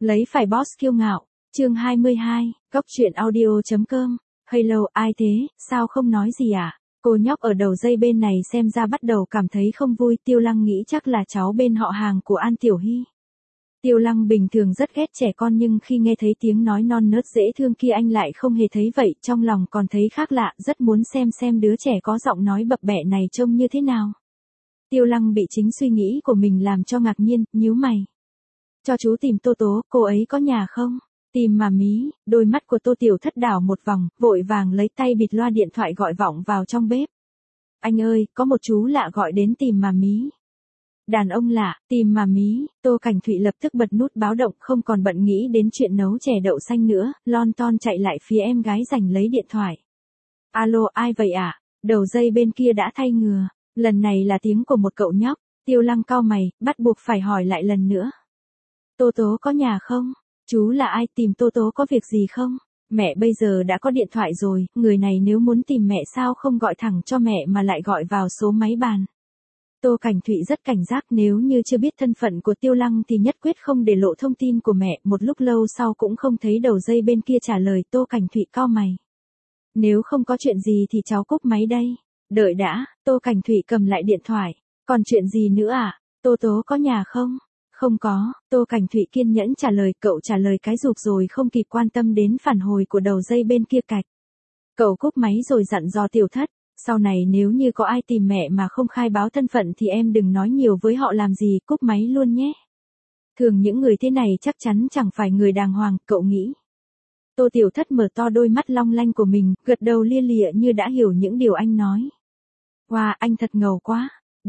Lấy phải boss kiêu ngạo. Chương 22, Góc truyện audio.com. Hello, ai thế, sao không nói gì à? Cô nhóc ở đầu dây bên này xem ra bắt đầu cảm thấy không vui. Tiêu Lăng nghĩ chắc là cháu bên họ hàng của An Tiểu Hy. Tiêu Lăng bình thường rất ghét trẻ con, nhưng khi nghe thấy tiếng nói non nớt dễ thương kia anh lại không hề thấy vậy, trong lòng còn thấy khác lạ, rất muốn xem đứa trẻ có giọng nói bập bẹ này trông như thế nào. Tiêu Lăng bị chính suy nghĩ của mình làm cho ngạc nhiên, nhíu mày. Cho chú tìm Tô Tố, cô ấy có nhà không? Tìm mà mí, đôi mắt của Tô Tiểu Thất đảo một vòng, vội vàng lấy tay bịt loa điện thoại gọi vọng vào trong bếp. Anh ơi, có một chú lạ gọi đến tìm mà mí. Đàn ông lạ, tìm mà mí, Tô Cảnh Thụy lập tức bật nút báo động, không còn bận nghĩ đến chuyện nấu chè đậu xanh nữa, lon ton chạy lại phía em gái giành lấy điện thoại. Alo, ai vậy ạ? Đầu dây bên kia đã thay ngừa, lần này là tiếng của một cậu nhóc. Tiêu Lăng cau mày, bắt buộc phải hỏi lại lần nữa. Tô Tố có nhà không? Chú là ai, tìm Tô Tố có việc gì không? Mẹ bây giờ đã có điện thoại rồi, người này nếu muốn tìm mẹ sao không gọi thẳng cho mẹ mà lại gọi vào số máy bàn. Tô Cảnh Thụy rất cảnh giác, nếu như chưa biết thân phận của Tiêu Lăng thì nhất quyết không để lộ thông tin của mẹ. Một lúc lâu sau cũng không thấy đầu dây bên kia trả lời. Tô Cảnh Thụy cau mày. Nếu không có chuyện gì thì cháu cúp máy đây. Đợi đã, Tô Cảnh Thụy cầm lại điện thoại. Còn chuyện gì nữa à? Tô Tố có nhà không? Không có, Tô Cảnh Thụy kiên nhẫn trả lời. Cậu trả lời cái rụp rồi không kịp quan tâm đến phản hồi của đầu dây bên kia cạch. Cậu cúp máy rồi dặn dò Tiểu Thất. Sau này nếu như có ai tìm mẹ mà không khai báo thân phận thì em đừng nói nhiều với họ làm gì, cúp máy luôn nhé. Thường những người thế này chắc chắn chẳng phải người đàng hoàng, cậu nghĩ. Tô Tiểu Thất mở to đôi mắt long lanh của mình, gật đầu lia lịa như đã hiểu những điều anh nói. Wow, anh thật ngầu quá.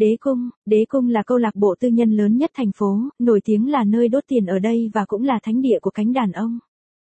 Đế Cung là câu lạc bộ tư nhân lớn nhất thành phố, nổi tiếng là nơi đốt tiền ở đây và cũng là thánh địa của cánh đàn ông.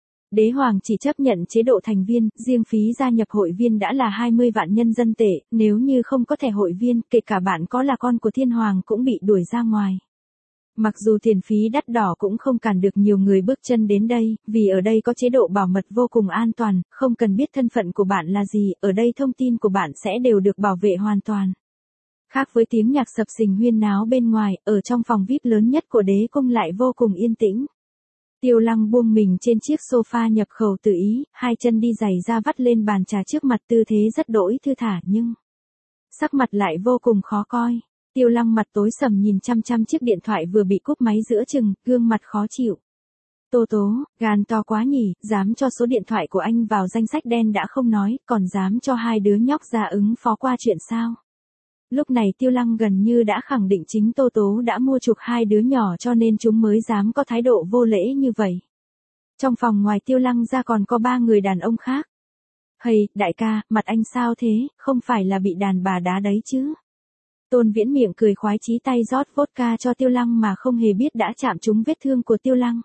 Đế Hoàng chỉ chấp nhận chế độ thành viên, riêng phí gia nhập hội viên đã là 20 vạn nhân dân tệ, nếu như không có thẻ hội viên, kể cả bạn có là con của Thiên Hoàng cũng bị đuổi ra ngoài. Mặc dù tiền phí đắt đỏ cũng không cản được nhiều người bước chân đến đây, vì ở đây có chế độ bảo mật vô cùng an toàn, không cần biết thân phận của bạn là gì, ở đây thông tin của bạn sẽ đều được bảo vệ hoàn toàn. Khác với tiếng nhạc sập sình huyên náo bên ngoài, ở trong phòng VIP lớn nhất của Đế Cung lại vô cùng yên tĩnh. Tiêu Lăng buông mình trên chiếc sofa nhập khẩu tự ý, hai chân đi giày ra vắt lên bàn trà trước mặt, tư thế rất đỗi thư thả nhưng sắc mặt lại vô cùng khó coi. Tiêu Lăng mặt tối sầm nhìn chăm chăm chiếc điện thoại vừa bị cúp máy giữa chừng, gương mặt khó chịu. Tô Tố, gan to quá nhỉ, dám cho số điện thoại của anh vào danh sách đen đã không nói, còn dám cho hai đứa nhóc ra ứng phó qua chuyện sao? Lúc này Tiêu Lăng gần như đã khẳng định chính Tô Tố đã mua chuộc hai đứa nhỏ cho nên chúng mới dám có thái độ vô lễ như vậy. Trong phòng ngoài Tiêu Lăng ra còn có 3 người đàn ông khác. Hây, đại ca, mặt anh sao thế, không phải là bị đàn bà đá đấy chứ? Tôn Viễn miệng cười khoái chí, tay rót vodka cho Tiêu Lăng mà không hề biết đã chạm trúng vết thương của Tiêu Lăng.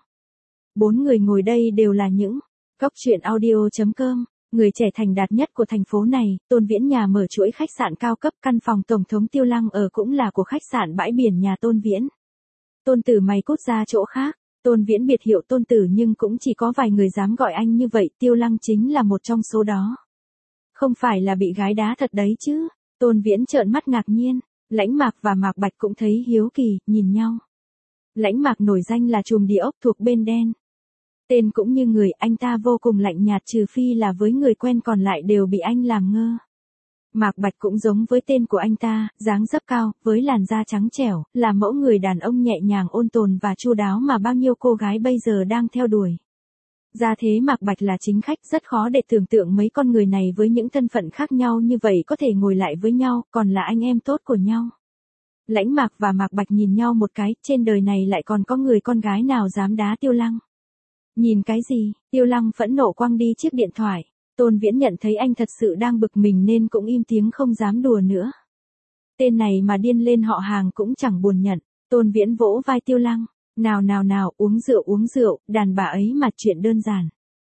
4 người ngồi đây đều là những góc truyện audio.com. Người trẻ thành đạt nhất của thành phố này. Tôn Viễn nhà mở chuỗi khách sạn cao cấp, căn phòng tổng thống Tiêu Lăng ở cũng là của khách sạn bãi biển nhà Tôn Viễn. Tôn Tử mày cút ra chỗ khác. Tôn Viễn biệt hiệu Tôn Tử nhưng cũng chỉ có vài người dám gọi anh như vậy, Tiêu Lăng chính là một trong số đó. Không phải là bị gái đá thật đấy chứ? Tôn Viễn trợn mắt ngạc nhiên. Lãnh Mạc và Mạc Bạch cũng thấy hiếu kỳ, nhìn nhau. Lãnh Mạc nổi danh là trùm địa ốc thuộc bên đen. Tên cũng như người, anh ta vô cùng lạnh nhạt, trừ phi là với người quen còn lại đều bị anh làm ngơ. Mạc Bạch cũng giống với tên của anh ta, dáng dấp cao, với làn da trắng trẻo, là mẫu người đàn ông nhẹ nhàng ôn tồn và chu đáo mà bao nhiêu cô gái bây giờ đang theo đuổi. Ra thế Mạc Bạch là chính khách, rất khó để tưởng tượng mấy con người này với những thân phận khác nhau như vậy có thể ngồi lại với nhau, còn là anh em tốt của nhau. Lãnh Mạc và Mạc Bạch nhìn nhau một cái, trên đời này lại còn có người con gái nào dám đá Tiêu Lăng. Nhìn cái gì? Tiêu Lăng phẫn nộ quăng đi chiếc điện thoại. Tôn Viễn nhận thấy anh thật sự đang bực mình nên cũng im tiếng không dám đùa nữa. Tên này mà điên lên họ hàng cũng chẳng buồn nhận. Tôn Viễn vỗ vai Tiêu Lăng. Nào, uống rượu, đàn bà ấy mà chuyện đơn giản.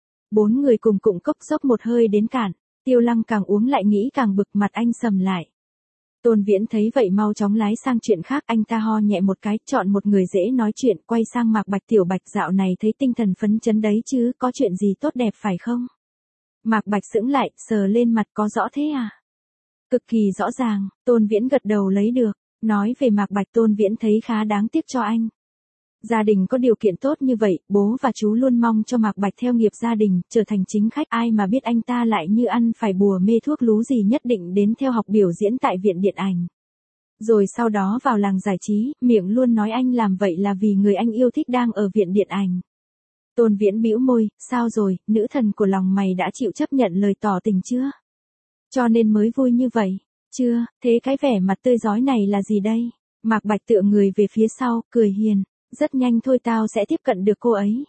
4 người cùng cụng cốc dốc một hơi đến cạn. Tiêu Lăng càng uống lại nghĩ càng bực, mặt anh sầm lại. Tôn Viễn thấy vậy mau chóng lái sang chuyện khác, anh ta ho nhẹ một cái, chọn một người dễ nói chuyện, quay sang Mạc Bạch. Tiểu Bạch dạo này thấy tinh thần phấn chấn đấy chứ, có chuyện gì tốt đẹp phải không? Mạc Bạch sững lại, sờ lên mặt, có rõ thế à? Cực kỳ rõ ràng, Tôn Viễn gật đầu lấy được. Nói về Mạc Bạch Tôn Viễn thấy khá đáng tiếc cho anh. Gia đình có điều kiện tốt như vậy, bố và chú luôn mong cho Mạc Bạch theo nghiệp gia đình, trở thành chính khách. Ai mà biết anh ta lại như ăn phải bùa mê thuốc lú gì nhất định đến theo học biểu diễn tại viện điện ảnh. Rồi sau đó vào làng giải trí, miệng luôn nói anh làm vậy là vì người anh yêu thích đang ở viện điện ảnh. Tôn Viễn bĩu môi, sao rồi, nữ thần của lòng mày đã chịu chấp nhận lời tỏ tình chưa? Cho nên mới vui như vậy. Chưa, thế cái vẻ mặt tươi rói này là gì đây? Mạc Bạch tựa người về phía sau, cười hiền. Rất nhanh thôi tao sẽ tiếp cận được cô ấy.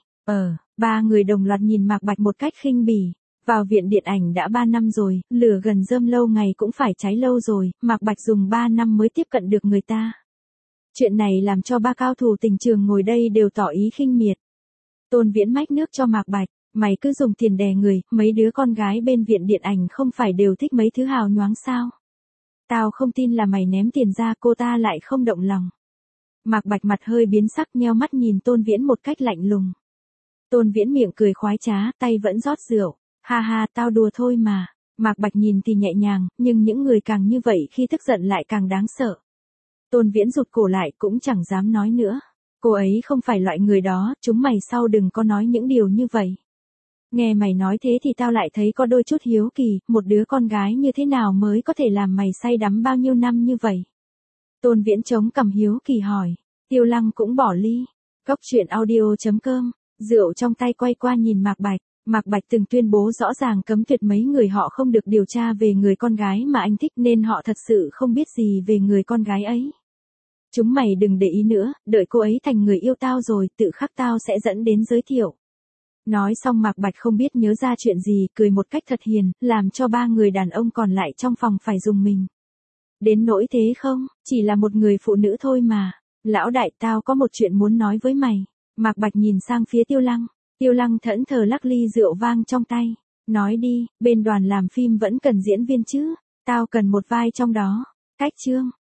Ba người đồng loạt nhìn Mạc Bạch một cách khinh bỉ. Vào viện điện ảnh đã 3 năm rồi, lửa gần rơm lâu ngày cũng phải cháy lâu rồi, Mạc Bạch dùng 3 năm mới tiếp cận được người ta. Chuyện này làm cho ba cao thủ tình trường ngồi đây đều tỏ ý khinh miệt. Tôn Viễn mách nước cho Mạc Bạch, mày cứ dùng tiền đè người, mấy đứa con gái bên viện điện ảnh không phải đều thích mấy thứ hào nhoáng sao? Tao không tin là mày ném tiền ra cô ta lại không động lòng. Mạc Bạch mặt hơi biến sắc nheo mắt nhìn Tôn Viễn một cách lạnh lùng. Tôn Viễn miệng cười khoái trá, tay vẫn rót rượu. Ha ha, tao đùa thôi mà. Mạc Bạch nhìn thì nhẹ nhàng, nhưng những người càng như vậy khi tức giận lại càng đáng sợ. Tôn Viễn rụt cổ lại cũng chẳng dám nói nữa. Cô ấy không phải loại người đó, chúng mày sau đừng có nói những điều như vậy. Nghe mày nói thế thì tao lại thấy có đôi chút hiếu kỳ, một đứa con gái như thế nào mới có thể làm mày say đắm bao nhiêu năm như vậy? Tôn Viễn chống cằm hiếu kỳ hỏi. Tiêu Lăng cũng bỏ ly. Cốc truyện audio.com, rượu trong tay quay qua nhìn Mạc Bạch. Mạc Bạch từng tuyên bố rõ ràng cấm tuyệt mấy người họ không được điều tra về người con gái mà anh thích nên họ thật sự không biết gì về người con gái ấy. Chúng mày đừng để ý nữa, đợi cô ấy thành người yêu tao rồi, tự khắc tao sẽ dẫn đến giới thiệu. Nói xong Mạc Bạch không biết nhớ ra chuyện gì, cười một cách thật hiền, làm cho ba người đàn ông còn lại trong phòng phải rùng mình. Đến nỗi thế không, chỉ là một người phụ nữ thôi mà. Lão đại, tao có một chuyện muốn nói với mày. Mạc Bạch nhìn sang phía Tiêu Lăng. Tiêu Lăng thẫn thờ lắc ly rượu vang trong tay. Nói đi, bên đoàn làm phim vẫn cần diễn viên chứ. Tao cần một vai trong đó. Cách chương.